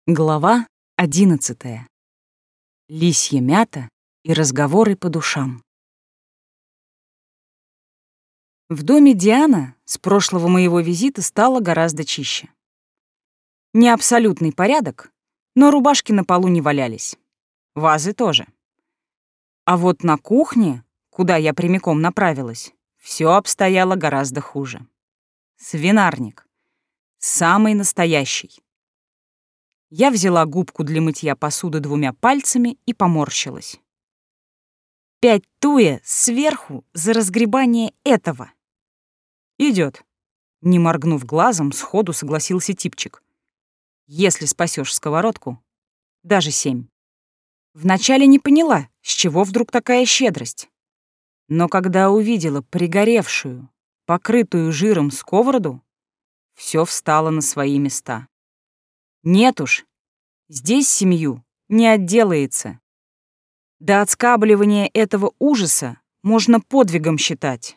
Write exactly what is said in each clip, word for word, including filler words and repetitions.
Глава одиннадцатая. Лисья мята и разговоры по душам. В доме Диана с прошлого моего визита стало гораздо чище. Не абсолютный порядок, но рубашки на полу не валялись. Вазы тоже. А вот на кухне, куда я прямиком направилась, все обстояло гораздо хуже. Свинарник. Самый настоящий. Я взяла губку для мытья посуды двумя пальцами и поморщилась. Пять туя сверху за разгребание этого. Идет. Не моргнув глазом, сходу согласился типчик. Если спасешь сковородку, даже семь. Вначале не поняла, с чего вдруг такая щедрость. Но когда увидела пригоревшую, покрытую жиром сковороду, все встало на свои места. Нет уж, здесь семью не отделается. До отскабливания этого ужаса можно подвигом считать.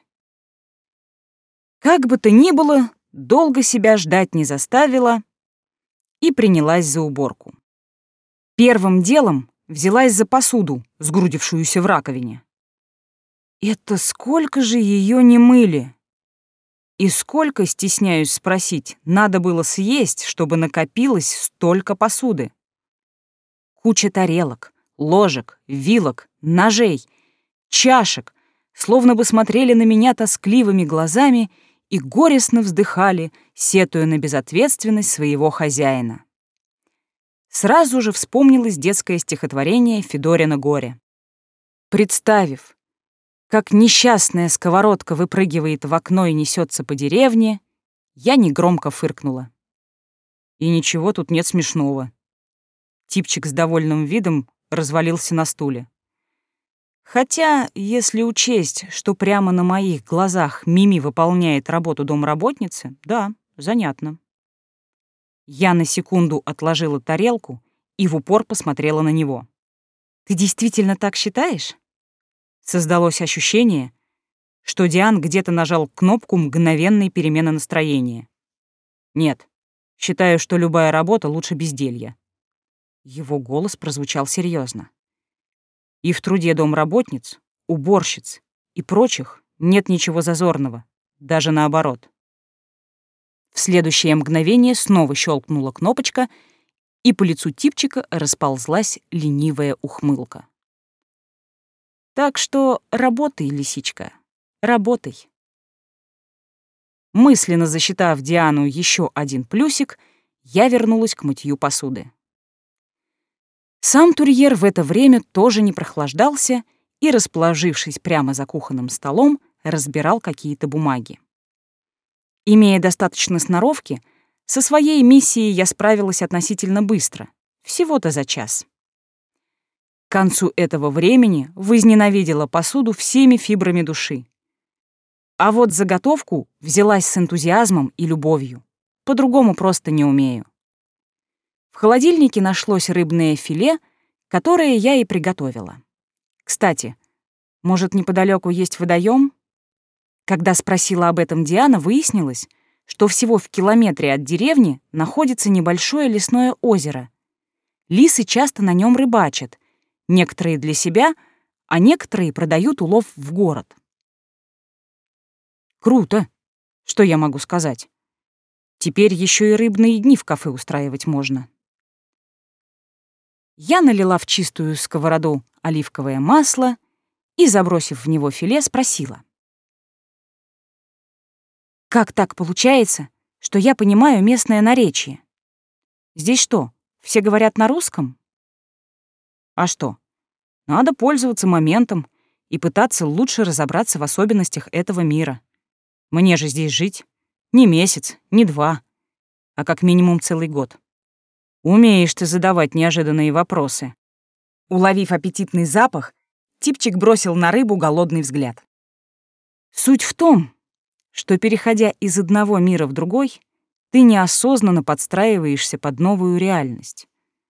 Как бы то ни было, долго себя ждать не заставила и принялась за уборку. Первым делом взялась за посуду, сгрудившуюся в раковине. Это сколько же ее не мыли? И сколько, стесняюсь спросить, надо было съесть, чтобы накопилось столько посуды? Куча тарелок, ложек, вилок, ножей, чашек, словно бы смотрели на меня тоскливыми глазами и горестно вздыхали, сетуя на безответственность своего хозяина. Сразу же вспомнилось детское стихотворение Федорина «Горе». Представив, как несчастная сковородка выпрыгивает в окно и несется по деревне, я негромко фыркнула. И ничего тут нет смешного. Типчик с довольным видом развалился на стуле. Хотя, если учесть, что прямо на моих глазах Мими выполняет работу домработницы, да, занятно. Я на секунду отложила тарелку и в упор посмотрела на него. «Ты действительно так считаешь?» Создалось ощущение, что Диан где-то нажал кнопку мгновенной перемены настроения. «Нет, считаю, что любая работа лучше безделья». Его голос прозвучал серьезно. И в труде домработниц, уборщиц и прочих нет ничего зазорного, даже наоборот. В следующее мгновение снова щелкнула кнопочка, и по лицу типчика расползлась ленивая ухмылка. Так что работай, лисичка, работай. Мысленно засчитав Диану еще один плюсик, я вернулась к мытью посуды. Сам Турьер в это время тоже не прохлаждался и, расположившись прямо за кухонным столом, разбирал какие-то бумаги. Имея достаточно сноровки, со своей миссией я справилась относительно быстро, всего-то за час. К концу этого времени возненавидела посуду всеми фибрами души. А вот заготовку взялась с энтузиазмом и любовью. По-другому просто не умею. В холодильнике нашлось рыбное филе, которое я и приготовила. Кстати, может, неподалеку есть водоем? Когда спросила об этом Диана, выяснилось, что всего в километре от деревни находится небольшое лесное озеро. Лисы часто на нем рыбачат, некоторые для себя, а некоторые продают улов в город. Круто! Что я могу сказать? Теперь еще и рыбные дни в кафе устраивать можно. Я налила в чистую сковороду оливковое масло и, забросив в него филе, спросила. Как так получается, что я понимаю местное наречие? Здесь что, все говорят на русском? А что? Надо пользоваться моментом и пытаться лучше разобраться в особенностях этого мира. Мне же здесь жить не месяц, не два, а как минимум целый год. Умеешь ты задавать неожиданные вопросы. Уловив аппетитный запах, типчик бросил на рыбу голодный взгляд. Суть в том, что, переходя из одного мира в другой, ты неосознанно подстраиваешься под новую реальность.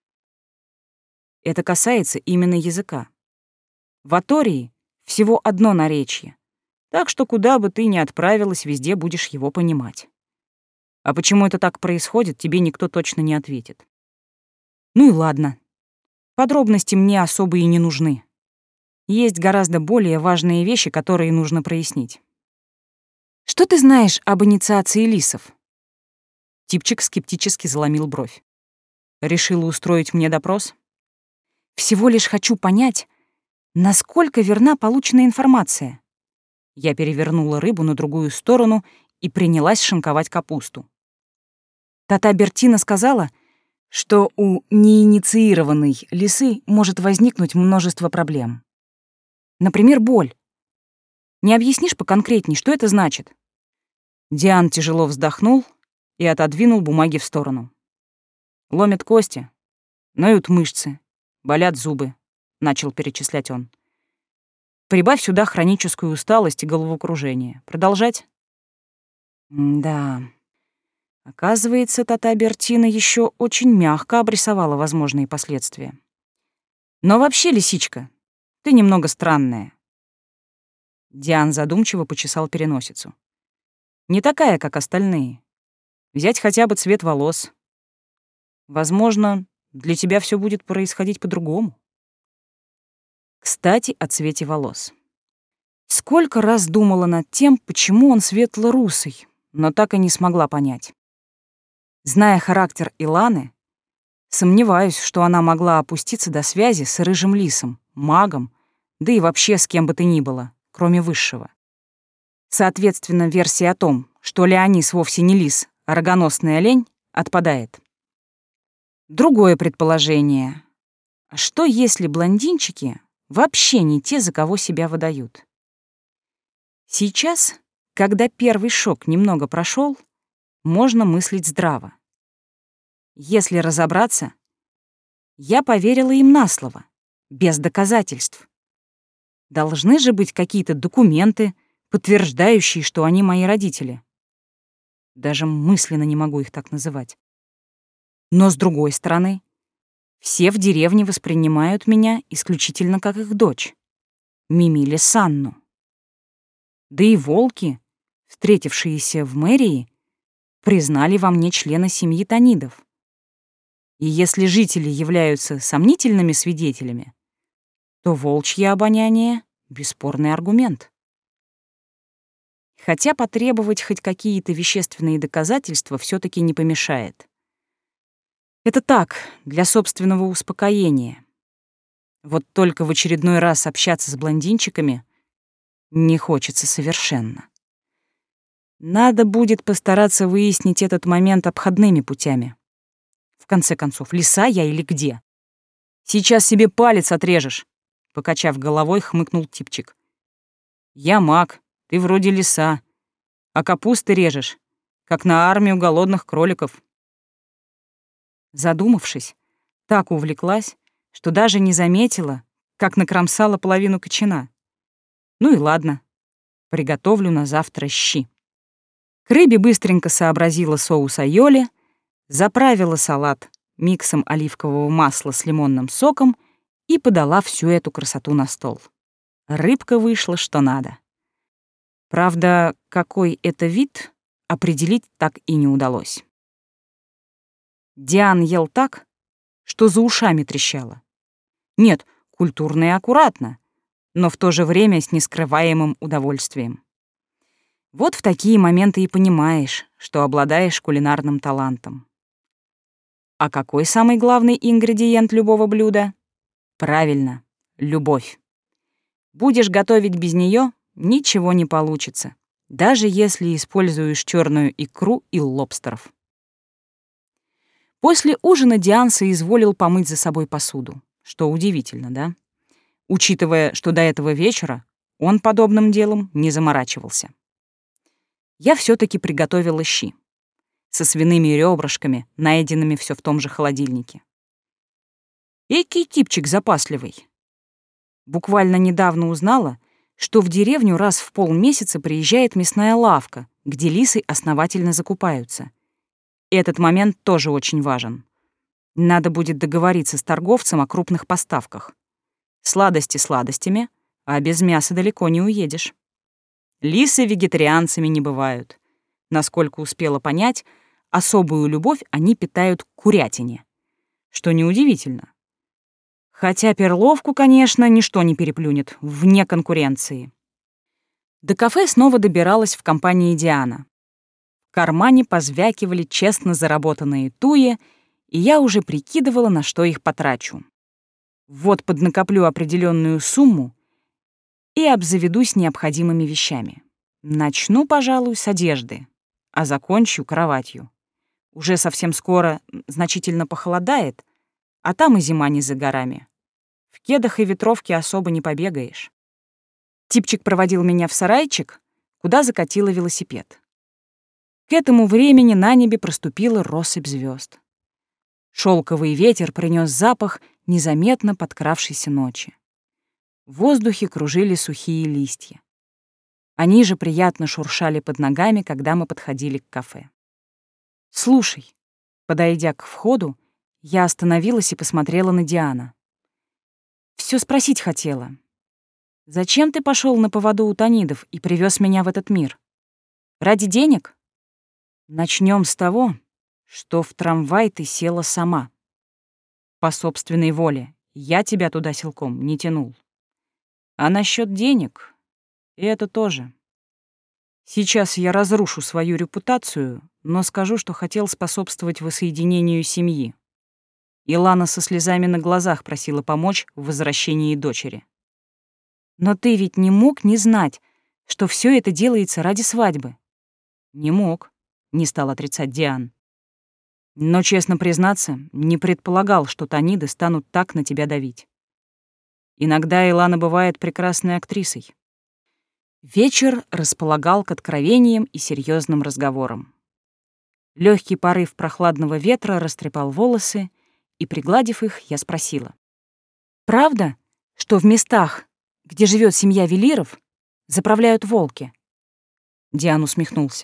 Это касается именно языка. В Атории всего одно наречие, так что куда бы ты ни отправилась, везде будешь его понимать. А почему это так происходит, тебе никто точно не ответит. Ну и ладно. Подробности мне особо и не нужны. Есть гораздо более важные вещи, которые нужно прояснить. Что ты знаешь об инициации лисов? Типчик скептически заломил бровь. Решила устроить мне допрос? Всего лишь хочу понять, насколько верна полученная информация. Я перевернула рыбу на другую сторону и принялась шинковать капусту. Тата Бертина сказала, что у неинициированной лисы может возникнуть множество проблем. Например, боль. Не объяснишь поконкретней, что это значит? Диан тяжело вздохнул и отодвинул бумаги в сторону. Ломят кости, ноют мышцы, болят зубы, начал перечислять он. Прибавь сюда хроническую усталость и головокружение. Продолжать? Да. Оказывается, Тата Бертина еще очень мягко обрисовала возможные последствия. Но вообще, лисичка, ты немного странная. Диан задумчиво почесал переносицу. Не такая, как остальные. Взять хотя бы цвет волос. Возможно, для тебя все будет происходить по-другому. Кстати, о цвете волос. Сколько раз думала над тем, почему он светло-русый, но так и не смогла понять. Зная характер Иланы, сомневаюсь, что она могла опуститься до связи с рыжим лисом, магом, да и вообще с кем бы то ни было, кроме высшего. Соответственно, версия о том, что Леонис вовсе не лис, а рогоносный олень, отпадает. Другое предположение. Что если блондинчики вообще не те, за кого себя выдают? Сейчас, когда первый шок немного прошел, можно мыслить здраво. Если разобраться, я поверила им на слово, без доказательств. Должны же быть какие-то документы, подтверждающие, что они мои родители. Даже мысленно не могу их так называть. Но с другой стороны, все в деревне воспринимают меня исключительно как их дочь, Мими Санну. Да и волки, встретившиеся в мэрии, признали во мне члена семьи Танидов. И если жители являются сомнительными свидетелями, то волчье обоняние — бесспорный аргумент. Хотя потребовать хоть какие-то вещественные доказательства все-таки не помешает. Это так, для собственного успокоения. Вот только в очередной раз общаться с блондинчиками не хочется совершенно. Надо будет постараться выяснить этот момент обходными путями. В конце концов, лиса я или где? Сейчас себе палец отрежешь, покачав головой, хмыкнул типчик. Я маг, ты вроде лиса, а капусты режешь, как на армию голодных кроликов. Задумавшись, так увлеклась, что даже не заметила, как накромсала половину кочана. Ну и ладно, приготовлю на завтра щи. К рыбе быстренько сообразила соус айоли, заправила салат миксом оливкового масла с лимонным соком и подала всю эту красоту на стол. Рыбка вышла что надо. Правда, какой это вид, определить так и не удалось. Диан ел так, что за ушами трещало. Нет, культурно и аккуратно, но в то же время с нескрываемым удовольствием. Вот в такие моменты и понимаешь, что обладаешь кулинарным талантом. А какой самый главный ингредиент любого блюда? Правильно, любовь. Будешь готовить без нее, ничего не получится, даже если используешь черную икру и лобстеров. После ужина Диан соизволил помыть за собой посуду, что удивительно, да? Учитывая, что до этого вечера он подобным делом не заморачивался. Я все-таки приготовила щи со свиными ребрышками, найденными все в том же холодильнике. Экий типчик запасливый. Буквально недавно узнала, что в деревню раз в полмесяца приезжает мясная лавка, где лисы основательно закупаются. Этот момент тоже очень важен. Надо будет договориться с торговцем о крупных поставках. Сладости сладостями, а без мяса далеко не уедешь. Лисы вегетарианцами не бывают. Насколько успела понять, особую любовь они питают к курятине. что неудивительно. Хотя перловку, конечно, ничто не переплюнет, вне конкуренции. До кафе снова добиралась в компании Диана. В кармане позвякивали честно заработанные туи, и я уже прикидывала, на что их потрачу. Вот поднакоплю определенную сумму и обзаведусь необходимыми вещами. Начну, пожалуй, с одежды, а закончу кроватью. Уже совсем скоро значительно похолодает, а там и зима не за горами. В кедах и ветровке особо не побегаешь. Типчик проводил меня в сарайчик, куда закатила велосипед. К этому времени на небе проступила россыпь звезд. Шелковый ветер принес запах незаметно подкравшейся ночи. В воздухе кружили сухие листья. Они же приятно шуршали под ногами, когда мы подходили к кафе. «Слушай», подойдя к входу, я остановилась и посмотрела на Диана. «Всё спросить хотела. Зачем ты пошёл на поводу у Танидов и привёз меня в этот мир? Ради денег? Начнём с того, что в трамвай ты села сама. По собственной воле. Я тебя туда силком не тянул. А насчёт денег — и это тоже. Сейчас я разрушу свою репутацию, но скажу, что хотел способствовать воссоединению семьи. Илана со слезами на глазах просила помочь в возвращении дочери. Но ты ведь не мог не знать, что всё это делается ради свадьбы. Не мог, не стал отрицать Диан. Но, честно признаться, не предполагал, что Таниды станут так на тебя давить. Иногда Илана бывает прекрасной актрисой. Вечер располагал к откровениям и серьезным разговорам. Легкий порыв прохладного ветра растрепал волосы, и, пригладив их, я спросила. «Правда, что в местах, где живет семья Велиров, заправляют волки?» Диан усмехнулся.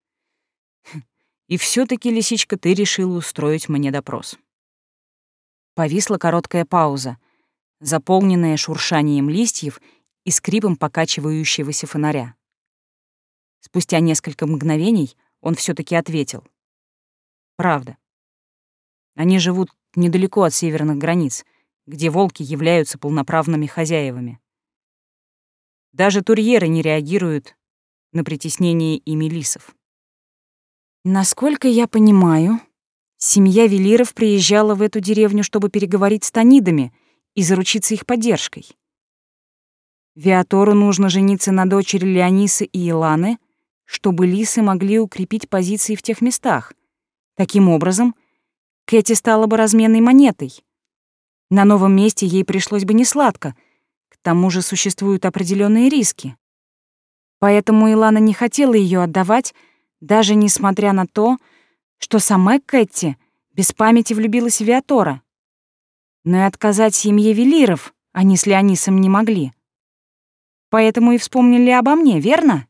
«И все-таки, лисичка, ты решила устроить мне допрос». Повисла короткая пауза, заполненная шуршанием листьев и скрипом покачивающегося фонаря. Спустя несколько мгновений он все-таки ответил. «Правда. Они живут недалеко от северных границ, где волки являются полноправными хозяевами. Даже турьеры не реагируют на притеснение ими лисов. Насколько я понимаю, семья Велиров приезжала в эту деревню, чтобы переговорить с Танидами и заручиться их поддержкой. Виатору нужно жениться на дочери Леонисы и Иланы, чтобы лисы могли укрепить позиции в тех местах. Таким образом, Кэти стала бы разменной монетой. На новом месте ей пришлось бы несладко, к тому же существуют определенные риски. Поэтому Илана не хотела ее отдавать, даже несмотря на то, что сама Кэти без памяти влюбилась в Виатора. Но и отказать семье Велиров они с Леонисом не могли. Поэтому и вспомнили обо мне, верно?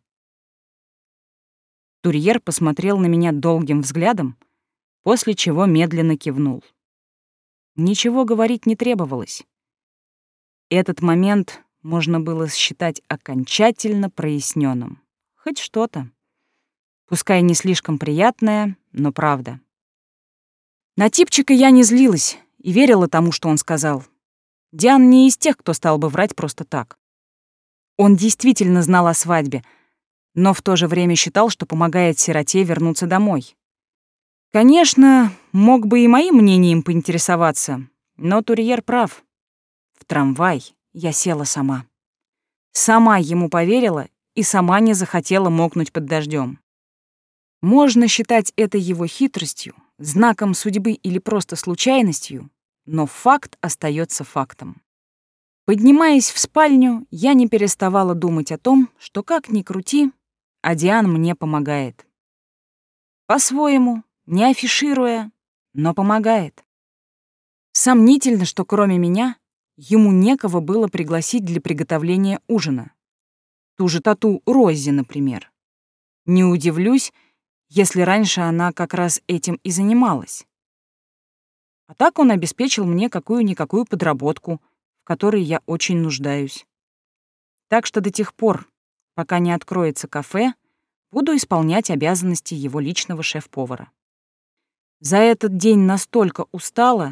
Турьер посмотрел на меня долгим взглядом, после чего медленно кивнул. Ничего говорить не требовалось. Этот момент можно было считать окончательно проясненным. Хоть что-то. Пускай не слишком приятное, но правда. На типчика я не злилась и верила тому, что он сказал. Диан не из тех, кто стал бы врать просто так. Он действительно знал о свадьбе, но в то же время считал, что помогает сироте вернуться домой. Конечно, мог бы и моим мнением поинтересоваться, но Турьер прав. В трамвай я села сама. Сама ему поверила и сама не захотела мокнуть под дождем. Можно считать это его хитростью, знаком судьбы или просто случайностью, но факт остается фактом. Поднимаясь в спальню, я не переставала думать о том, что как ни крути, а Диан мне помогает. По-своему, не афишируя, но помогает. Сомнительно, что кроме меня ему некого было пригласить для приготовления ужина. Ту же тату Рози, например. Не удивлюсь, если раньше она как раз этим и занималась. А так он обеспечил мне какую-никакую подработку, в которой я очень нуждаюсь. Так что до тех пор, пока не откроется кафе, буду исполнять обязанности его личного шеф-повара. За этот день настолько устала,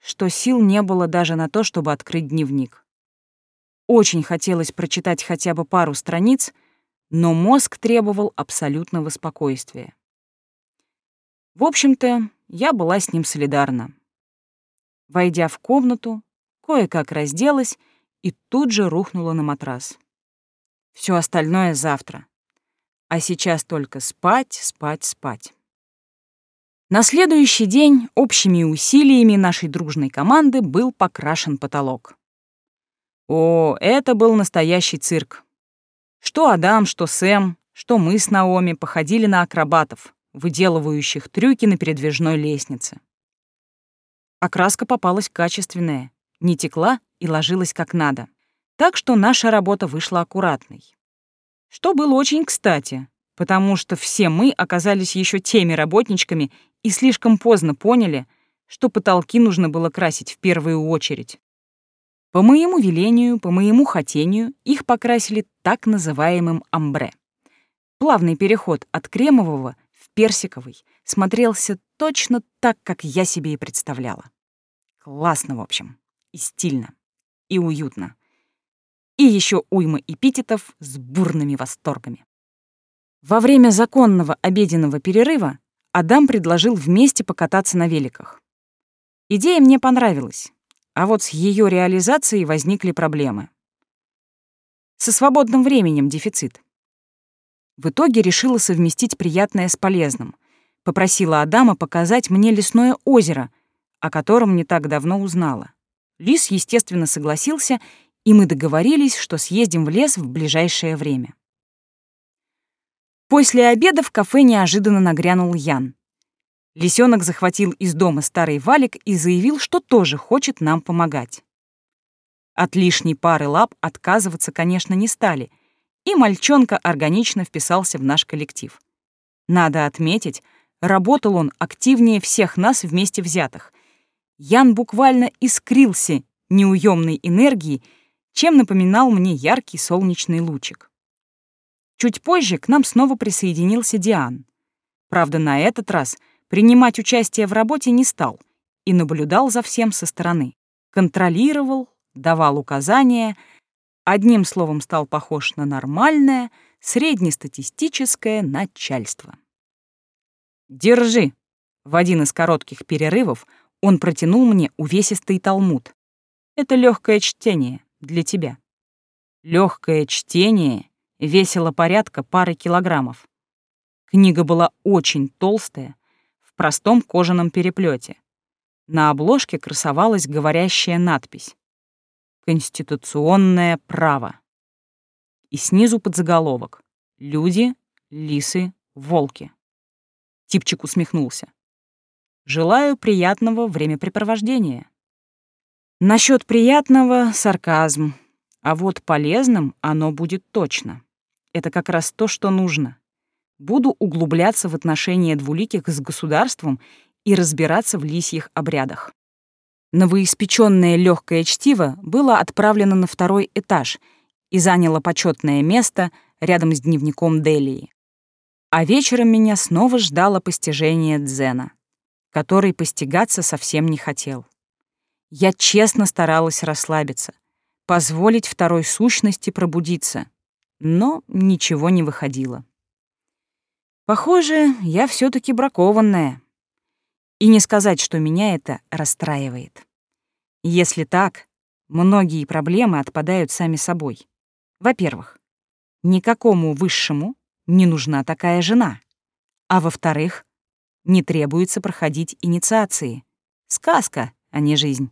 что сил не было даже на то, чтобы открыть дневник. Очень хотелось прочитать хотя бы пару страниц, но мозг требовал абсолютного спокойствия. В общем-то, я была с ним солидарна. Войдя в комнату, кое-как разделась и тут же рухнула на матрас. Все остальное завтра. А сейчас только спать, спать, спать. На следующий день общими усилиями нашей дружной команды был покрашен потолок. О, это был настоящий цирк. Что Адам, что Сэм, что мы с Наоми походили на акробатов, выделывающих трюки на передвижной лестнице. Окраска попалась качественная, не текла и ложилась как надо, так что наша работа вышла аккуратной. Что было очень кстати, потому что все мы оказались еще теми работничками и слишком поздно поняли, что потолки нужно было красить в первую очередь. По моему велению, по моему хотению, их покрасили так называемым амбре. Плавный переход от кремового в персиковый смотрелся точно так, как я себе и представляла. Классно, в общем, и стильно, и уютно. И еще уйма эпитетов с бурными восторгами. Во время законного обеденного перерыва Адам предложил вместе покататься на великах. Идея мне понравилась, а вот с ее реализацией возникли проблемы. Со свободным временем дефицит. В итоге решила совместить приятное с полезным. Попросила Адама показать мне лесное озеро, о котором не так давно узнала. Лис, естественно, согласился, и мы договорились, что съездим в лес в ближайшее время. После обеда в кафе неожиданно нагрянул Ян. Лисенок захватил из дома старый валик и заявил, что тоже хочет нам помогать. От лишней пары лап отказываться, конечно, не стали, и мальчонка органично вписался в наш коллектив. Надо отметить, работал он активнее всех нас вместе взятых. Ян буквально искрился неуемной энергией, чем напоминал мне яркий солнечный лучик. Чуть позже к нам снова присоединился Диан. Правда, на этот раз принимать участие в работе не стал и наблюдал за всем со стороны. Контролировал, давал указания, одним словом стал похож на нормальное, среднестатистическое начальство. «Держи!» В один из коротких перерывов он протянул мне увесистый талмуд. «Это легкое чтение для тебя». Легкое чтение весило порядка пары килограммов. Книга была очень толстая, в простом кожаном переплете. На обложке красовалась говорящая надпись «Конституционное право». И снизу подзаголовок «Люди, лисы, волки». Типчик усмехнулся. «Желаю приятного времяпрепровождения». Насчет приятного — сарказм, а вот полезным оно будет точно. Это как раз то, что нужно. Буду углубляться в отношения двуликих с государством и разбираться в лисьих обрядах. Новоиспечённое легкое чтиво было отправлено на второй этаж и заняло почетное место рядом с дневником Делии. А вечером меня снова ждало постижение дзена, который постигаться совсем не хотел. Я честно старалась расслабиться, позволить второй сущности пробудиться, но ничего не выходило. Похоже, я все-таки бракованная. И не сказать, что меня это расстраивает. Если так, многие проблемы отпадают сами собой. Во-первых, никакому высшему не нужна такая жена. А во-вторых, не требуется проходить инициации. Сказка, а не жизнь.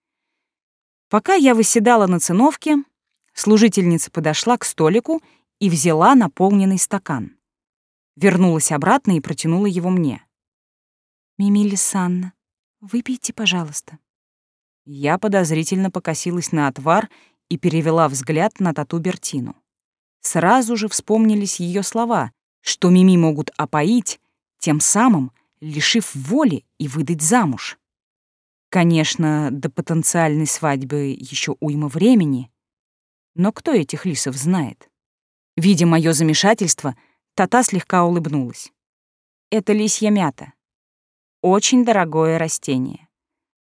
Пока я восседала на циновке, служительница подошла к столику и взяла наполненный стакан. Вернулась обратно и протянула его мне. «Мими Лисанна, выпейте, пожалуйста». Я подозрительно покосилась на отвар и перевела взгляд на тату Бертину. Сразу же вспомнились ее слова, что Мими могут опоить, тем самым лишив воли и выдать замуж. Конечно, до потенциальной свадьбы еще уйма времени, но кто этих лисов знает? Видя мое замешательство, Тата слегка улыбнулась. Это лисья мята. Очень дорогое растение.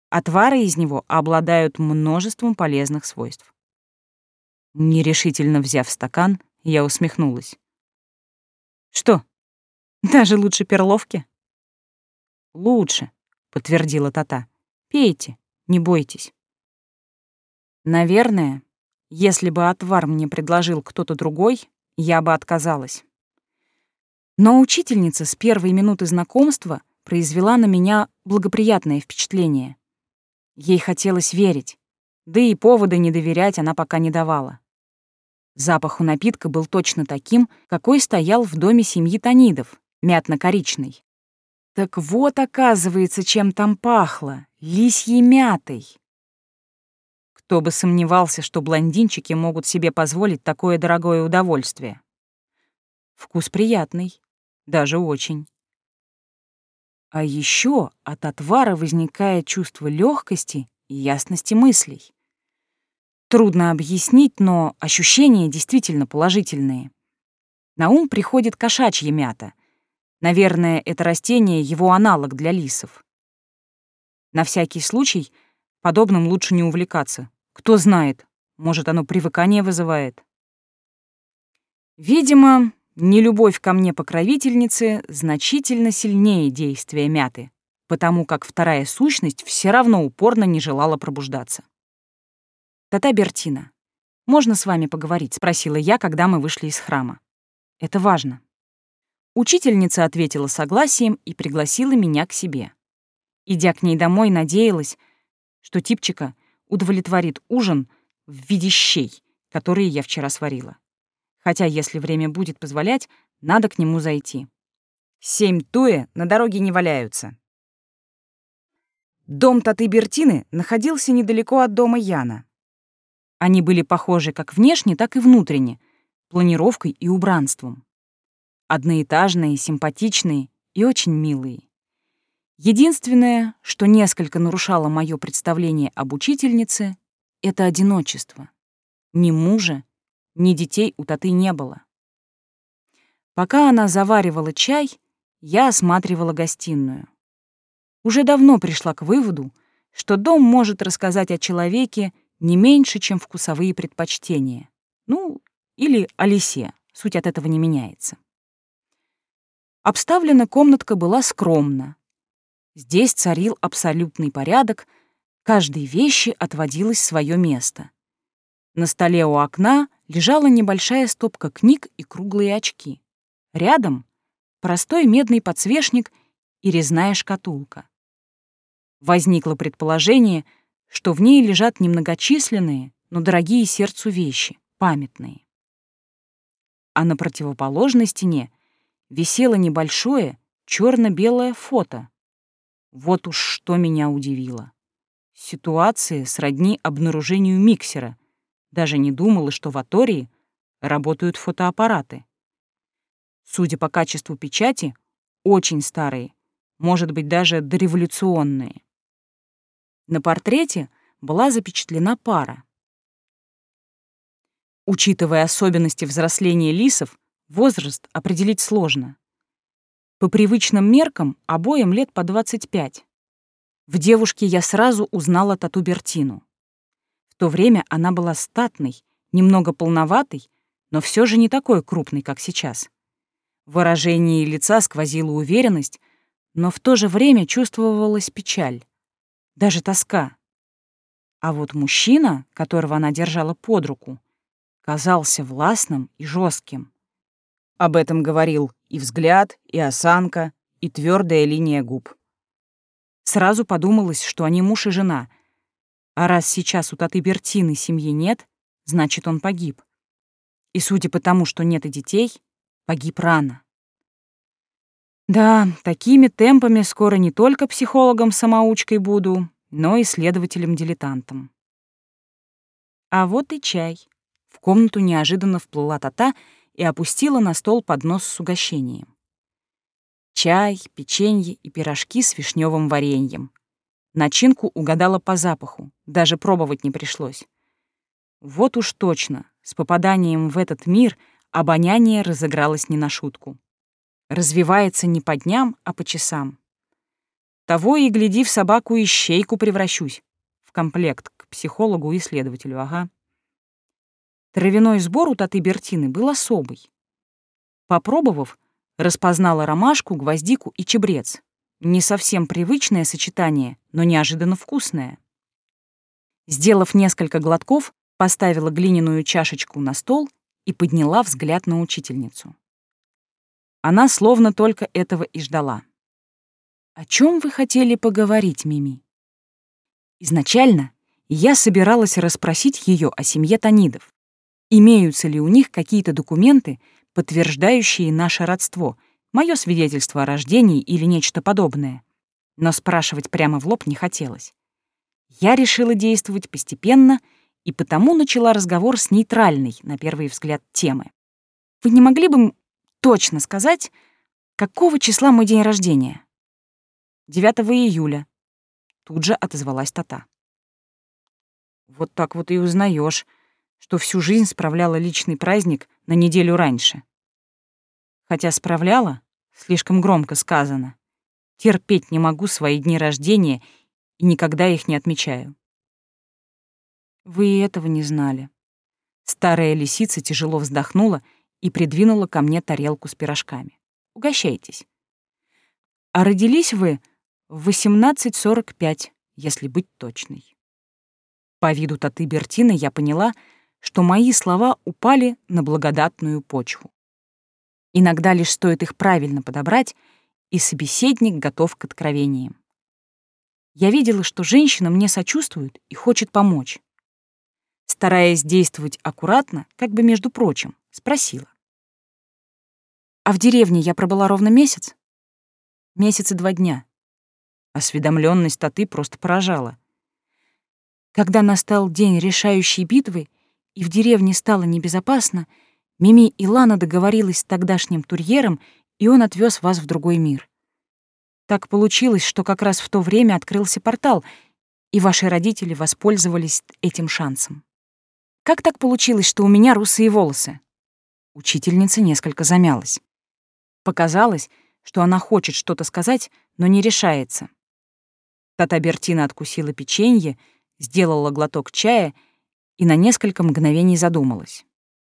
Отвары из него обладают множеством полезных свойств. Нерешительно взяв стакан, я усмехнулась. Что, даже лучше перловки? Лучше, подтвердила Тата. Пейте, не бойтесь. Наверное, если бы отвар мне предложил кто-то другой, я бы отказалась. Но учительница с первой минуты знакомства произвела на меня благоприятное впечатление. Ей хотелось верить, да и повода не доверять она пока не давала. Запах у напитка был точно таким, какой стоял в доме семьи Танидов, мятно-коричный. Так вот, оказывается, чем там пахло — лисьей мятой. Кто бы сомневался, что блондинчики могут себе позволить такое дорогое удовольствие. Вкус приятный, даже очень. А еще от отвара возникает чувство легкости и ясности мыслей. Трудно объяснить, но ощущения действительно положительные. На ум приходит кошачья мята. Наверное, это растение — его аналог для лисов. На всякий случай подобным лучше не увлекаться. Кто знает, может, оно привыкание вызывает. Видимо, нелюбовь ко мне покровительницы значительно сильнее действия мяты, потому как вторая сущность все равно упорно не желала пробуждаться. «Тата Бертина, можно с вами поговорить?» — спросила я, когда мы вышли из храма. «Это важно». Учительница ответила согласием и пригласила меня к себе. Идя к ней домой, надеялась, что типчика удовлетворит ужин в виде щей, которые я вчера сварила. Хотя, если время будет позволять, надо к нему зайти. Семь туе на дороге не валяются. Дом Таты Бертины находился недалеко от дома Яна. Они были похожи как внешне, так и внутренне, планировкой и убранством. Одноэтажные, симпатичные и очень милые. Единственное, что несколько нарушало мое представление об учительнице, это одиночество. Ни мужа, ни детей у Таты не было. Пока она заваривала чай, я осматривала гостиную. Уже давно пришла к выводу, что дом может рассказать о человеке не меньше, чем вкусовые предпочтения. Ну, или о лисе, суть от этого не меняется. Обставлена комнатка была скромно. Здесь царил абсолютный порядок, каждой вещи отводилось свое место. На столе у окна лежала небольшая стопка книг и круглые очки. Рядом — простой медный подсвечник и резная шкатулка. Возникло предположение, что в ней лежат немногочисленные, но дорогие сердцу вещи, памятные. А на противоположной стене висело небольшое черно-белое фото. Вот уж что меня удивило. Ситуация сродни обнаружению миксера. Даже не думала, что в Атории работают фотоаппараты. Судя по качеству печати, очень старые, может быть, даже дореволюционные. На портрете была запечатлена пара. Учитывая особенности взросления лисов, возраст определить сложно. По привычным меркам обоим лет по двадцать пять. В девушке я сразу узнала Тату Бертину. В то время она была статной, немного полноватой, но все же не такой крупной, как сейчас. В выражении лица сквозила уверенность, но в то же время чувствовалась печаль, даже тоска. А вот мужчина, которого она держала под руку, казался властным и жестким. Об этом говорил и взгляд, и осанка, и твердая линия губ. Сразу подумалось, что они муж и жена, а раз сейчас у Таты Бертины семьи нет, значит, он погиб. И судя по тому, что нет и детей, погиб рано. Да, такими темпами скоро не только психологом-самоучкой буду, но и следователем-дилетантом. А вот и чай. В комнату неожиданно вплыла Тата и опустила на стол поднос с угощением. Чай, печенье и пирожки с вишневым вареньем. Начинку угадала по запаху, даже пробовать не пришлось. Вот уж точно, с попаданием в этот мир обоняние разыгралось не на шутку. Развивается не по дням, а по часам. Того и гляди, в собаку-ищейку превращусь. В комплект к психологу и следователю, ага. Травяной сбор у Таты Бертины был особый. Попробовав, распознала ромашку, гвоздику и чабрец. Не совсем привычное сочетание, но неожиданно вкусное. Сделав несколько глотков, поставила глиняную чашечку на стол и подняла взгляд на учительницу. Она словно только этого и ждала. «О чем вы хотели поговорить, Мими?» Изначально я собиралась расспросить ее о семье Танидов. Имеются ли у них какие-то документы, подтверждающие наше родство, мое свидетельство о рождении или нечто подобное. Но спрашивать прямо в лоб не хотелось. Я решила действовать постепенно и потому начала разговор с нейтральной, на первый взгляд, темы. «Вы не могли бы точно сказать, какого числа мой день рождения?» девятого июля. Тут же отозвалась Тата. Вот так вот и узнаешь, что всю жизнь справляла личный праздник на неделю раньше. Хотя справляла, слишком громко сказано. Терпеть не могу свои дни рождения и никогда их не отмечаю. Вы и этого не знали. Старая лисица тяжело вздохнула и придвинула ко мне тарелку с пирожками. Угощайтесь. А родились вы в восемнадцать сорок пять, если быть точной. По виду Таты Бертины я поняла, что мои слова упали на благодатную почву. Иногда лишь стоит их правильно подобрать, и собеседник готов к откровениям. Я видела, что женщина мне сочувствует и хочет помочь. Стараясь действовать аккуратно, как бы между прочим, спросила. «А в деревне я пробыла ровно месяц?» «Месяц и два дня». Осведомленность Таты просто поражала. Когда настал день решающей битвы, и в деревне стало небезопасно, Мими и Лана договорилась с тогдашним турьером, и он отвез вас в другой мир. Так получилось, что как раз в то время открылся портал, и ваши родители воспользовались этим шансом. Как так получилось, что у меня русые волосы?» Учительница несколько замялась. Показалось, что она хочет что-то сказать, но не решается. Тата Бертина откусила печенье, сделала глоток чая и на несколько мгновений задумалась.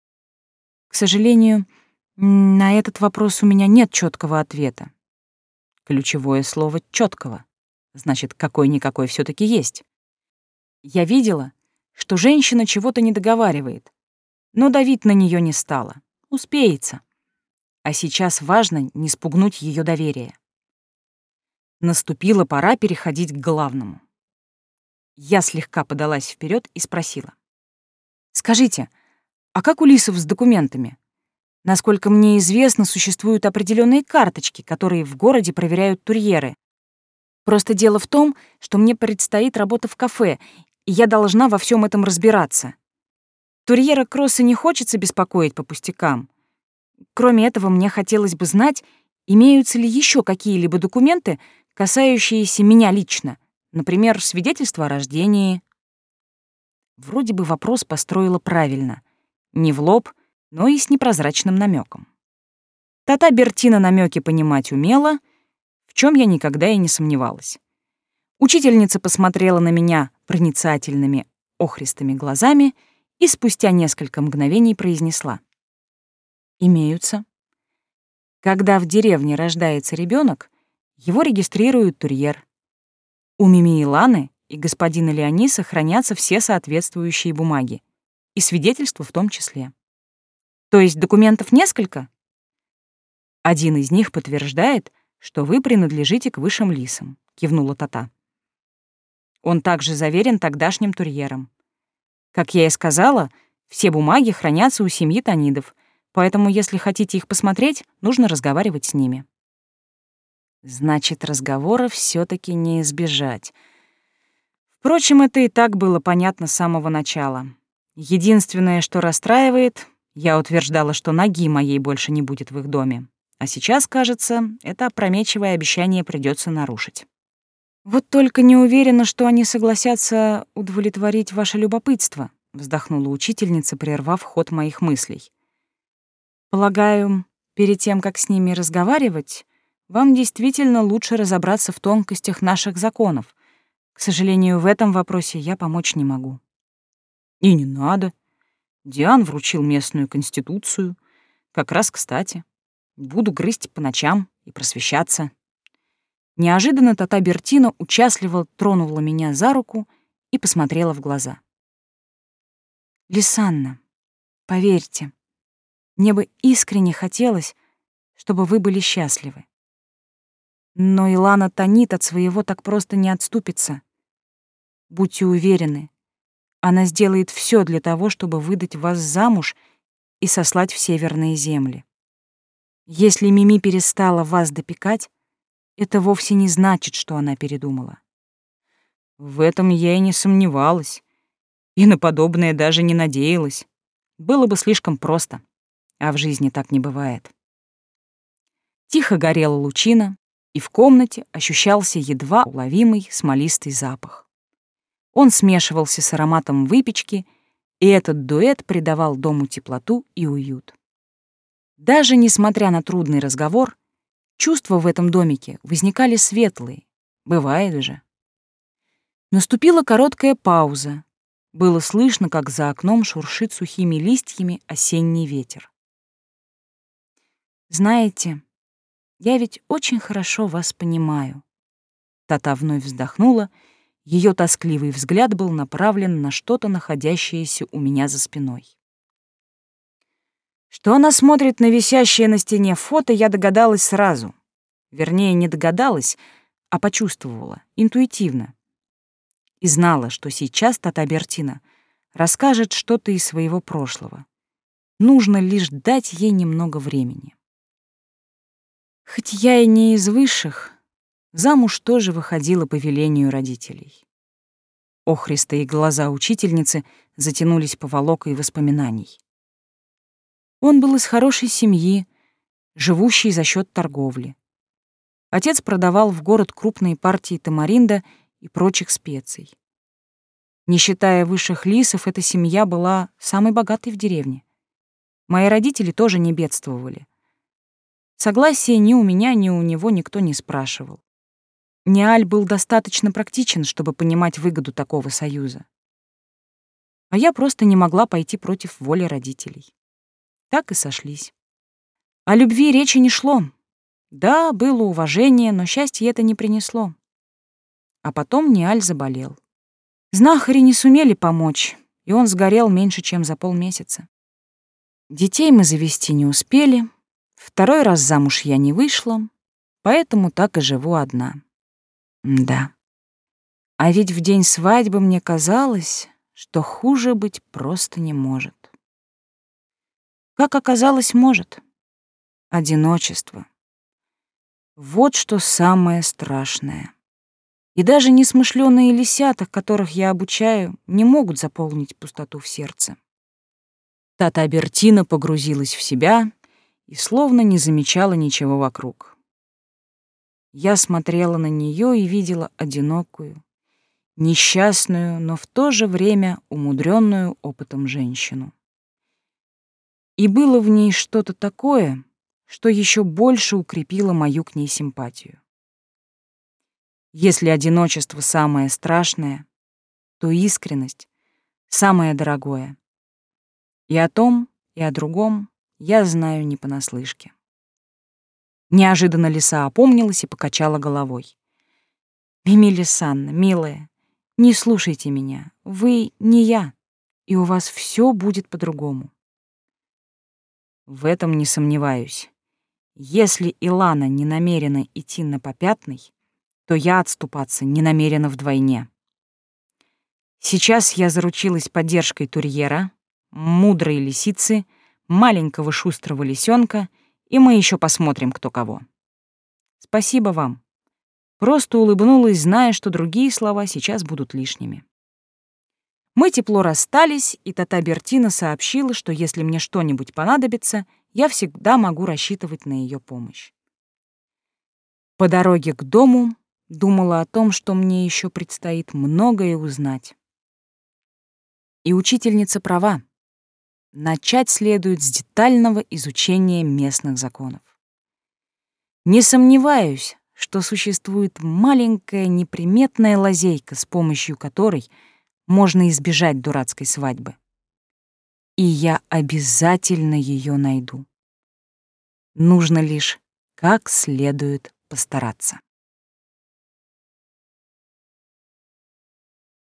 К сожалению, на этот вопрос у меня нет четкого ответа. Ключевое слово «четкого». Значит, какой-никакой все таки есть. Я видела, что женщина чего-то не договаривает, но давить на нее не стала. Успеется. А сейчас важно не спугнуть ее доверие. Наступила пора переходить к главному. Я слегка подалась вперед и спросила. «Скажите, а как у лисов с документами? Насколько мне известно, существуют определенные карточки, которые в городе проверяют турьеры. Просто дело в том, что мне предстоит работа в кафе, и я должна во всем этом разбираться. Турьера Кросса не хочется беспокоить по пустякам. Кроме этого, мне хотелось бы знать, имеются ли еще какие-либо документы, касающиеся меня лично, например, свидетельство о рождении». Вроде бы вопрос построила правильно. Не в лоб, но и с непрозрачным намеком. Тата Бертина намеки понимать умела, в чем я никогда и не сомневалась. Учительница посмотрела на меня проницательными, охристыми глазами и спустя несколько мгновений произнесла. «Имеются. Когда в деревне рождается ребенок, его регистрирует турьер. У Мими и Ланы и господина Леониса хранятся все соответствующие бумаги, и свидетельства в том числе. То есть документов несколько? Один из них подтверждает, что вы принадлежите к высшим лисам», — кивнула Тата. «Он также заверен тогдашним турьером. Как я и сказала, все бумаги хранятся у семьи Танидов, поэтому, если хотите их посмотреть, нужно разговаривать с ними». Значит, разговора все таки не избежать. Впрочем, это и так было понятно с самого начала. Единственное, что расстраивает, я утверждала, что ноги моей больше не будет в их доме. А сейчас, кажется, это опрометчивое обещание придется нарушить. «Вот только не уверена, что они согласятся удовлетворить ваше любопытство», вздохнула учительница, прервав ход моих мыслей. «Полагаю, перед тем, как с ними разговаривать, вам действительно лучше разобраться в тонкостях наших законов. К сожалению, в этом вопросе я помочь не могу». «И не надо. Диан вручил местную конституцию. Как раз кстати. Буду грызть по ночам и просвещаться». Неожиданно тата Бертина участливо тронула меня за руку и посмотрела в глаза. «Лисанна, поверьте, мне бы искренне хотелось, чтобы вы были счастливы. Но Илана Танит от своего так просто не отступится. Будьте уверены, она сделает все для того, чтобы выдать вас замуж и сослать в северные земли. Если Мими перестала вас допекать, это вовсе не значит, что она передумала». В этом я и не сомневалась, и на подобное даже не надеялась. Было бы слишком просто, а в жизни так не бывает. Тихо горела лучина, и в комнате ощущался едва уловимый смолистый запах. Он смешивался с ароматом выпечки, и этот дуэт придавал дому теплоту и уют. Даже несмотря на трудный разговор, чувства в этом домике возникали светлые. Бывает же. Наступила короткая пауза. Было слышно, как за окном шуршит сухими листьями осенний ветер. «Знаете, я ведь очень хорошо вас понимаю». Тата вновь вздохнула, ее тоскливый взгляд был направлен на что-то, находящееся у меня за спиной. Что она смотрит на висящее на стене фото, я догадалась сразу. Вернее, не догадалась, а почувствовала, интуитивно. И знала, что сейчас тата Бертина расскажет что-то из своего прошлого. Нужно лишь дать ей немного времени. Хоть я и не из высших, замуж тоже выходила по велению родителей. Охристые глаза учительницы затянулись поволокой воспоминаний. Он был из хорошей семьи, живущей за счет торговли. Отец продавал в город крупные партии тамаринда и прочих специй. Не считая высших лисов, эта семья была самой богатой в деревне. Мои родители тоже не бедствовали. Согласия ни у меня, ни у него никто не спрашивал. Ниаль был достаточно практичен, чтобы понимать выгоду такого союза. А я просто не могла пойти против воли родителей. Так и сошлись. О любви речи не шло. Да, было уважение, но счастье это не принесло. А потом Ниаль заболел. Знахари не сумели помочь, и он сгорел меньше, чем за полмесяца. Детей мы завести не успели, второй раз замуж я не вышла, поэтому так и живу одна. Да. А ведь в день свадьбы мне казалось, что хуже быть просто не может. Как оказалось, может. Одиночество. Вот что самое страшное. И даже несмышленые лисята, которых я обучаю, не могут заполнить пустоту в сердце. Тата Бертина погрузилась в себя и словно не замечала ничего вокруг. Я смотрела на нее и видела одинокую, несчастную, но в то же время умудренную опытом женщину. И было в ней что-то такое, что еще больше укрепило мою к ней симпатию. Если одиночество самое страшное, то искренность — самое дорогое. И о том, и о другом я знаю не понаслышке. Неожиданно лиса опомнилась и покачала головой. «Мими Лисанна, милая, не слушайте меня. Вы не я, и у вас все будет по-другому». В этом не сомневаюсь. Если Илана не намерена идти на попятный, то я отступаться не намерена вдвойне. Сейчас я заручилась поддержкой Турьера, мудрой лисицы, маленького шустрого лисенка, и мы еще посмотрим, кто кого. Спасибо вам. Просто улыбнулась, зная, что другие слова сейчас будут лишними. Мы тепло расстались, и тата Бертина сообщила, что если мне что-нибудь понадобится, я всегда могу рассчитывать на ее помощь. По дороге к дому думала о том, что мне еще предстоит многое узнать. И учительница права. Начать следует с детального изучения местных законов. Не сомневаюсь, что существует маленькая неприметная лазейка, с помощью которой можно избежать дурацкой свадьбы. И я обязательно ее найду. Нужно лишь как следует постараться.